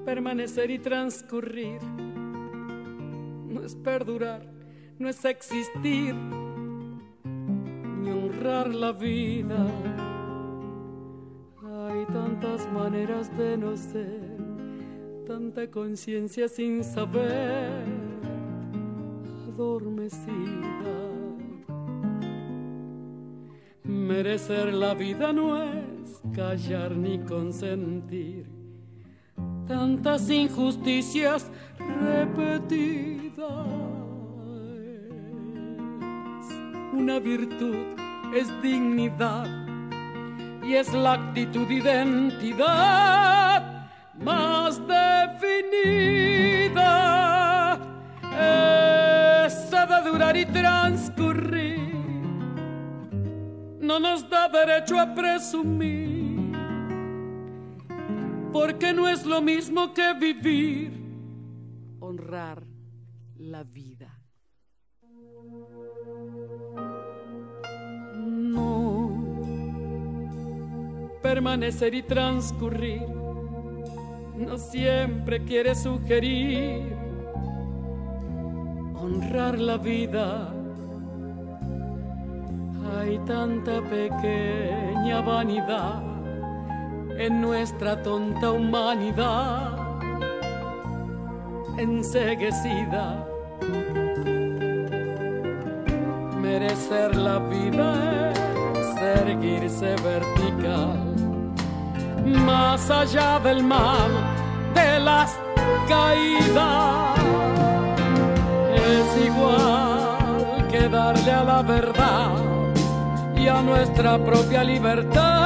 permanecer y transcurrir. No es perdurar, no es existir, ni honrar la vida. Hay tantas maneras de no ser, tanta conciencia sin saber, adormecida. Merecer la vida no es callar ni consentir tantas injusticias repetidas. Una virtud es dignidad y es la actitud identidad más definida. Esa de durar y transcurrir no nos da derecho a presumir, porque no es lo mismo que vivir, honrar la vida. No, permanecer y transcurrir no siempre quiere sugerir honrar la vida. Hay tanta pequeña vanidad en nuestra tonta humanidad enceguecida. Merecer la vida es erguirse vertical, más allá del mal, de las caídas. Es igual que darle a la verdad y a nuestra propia libertad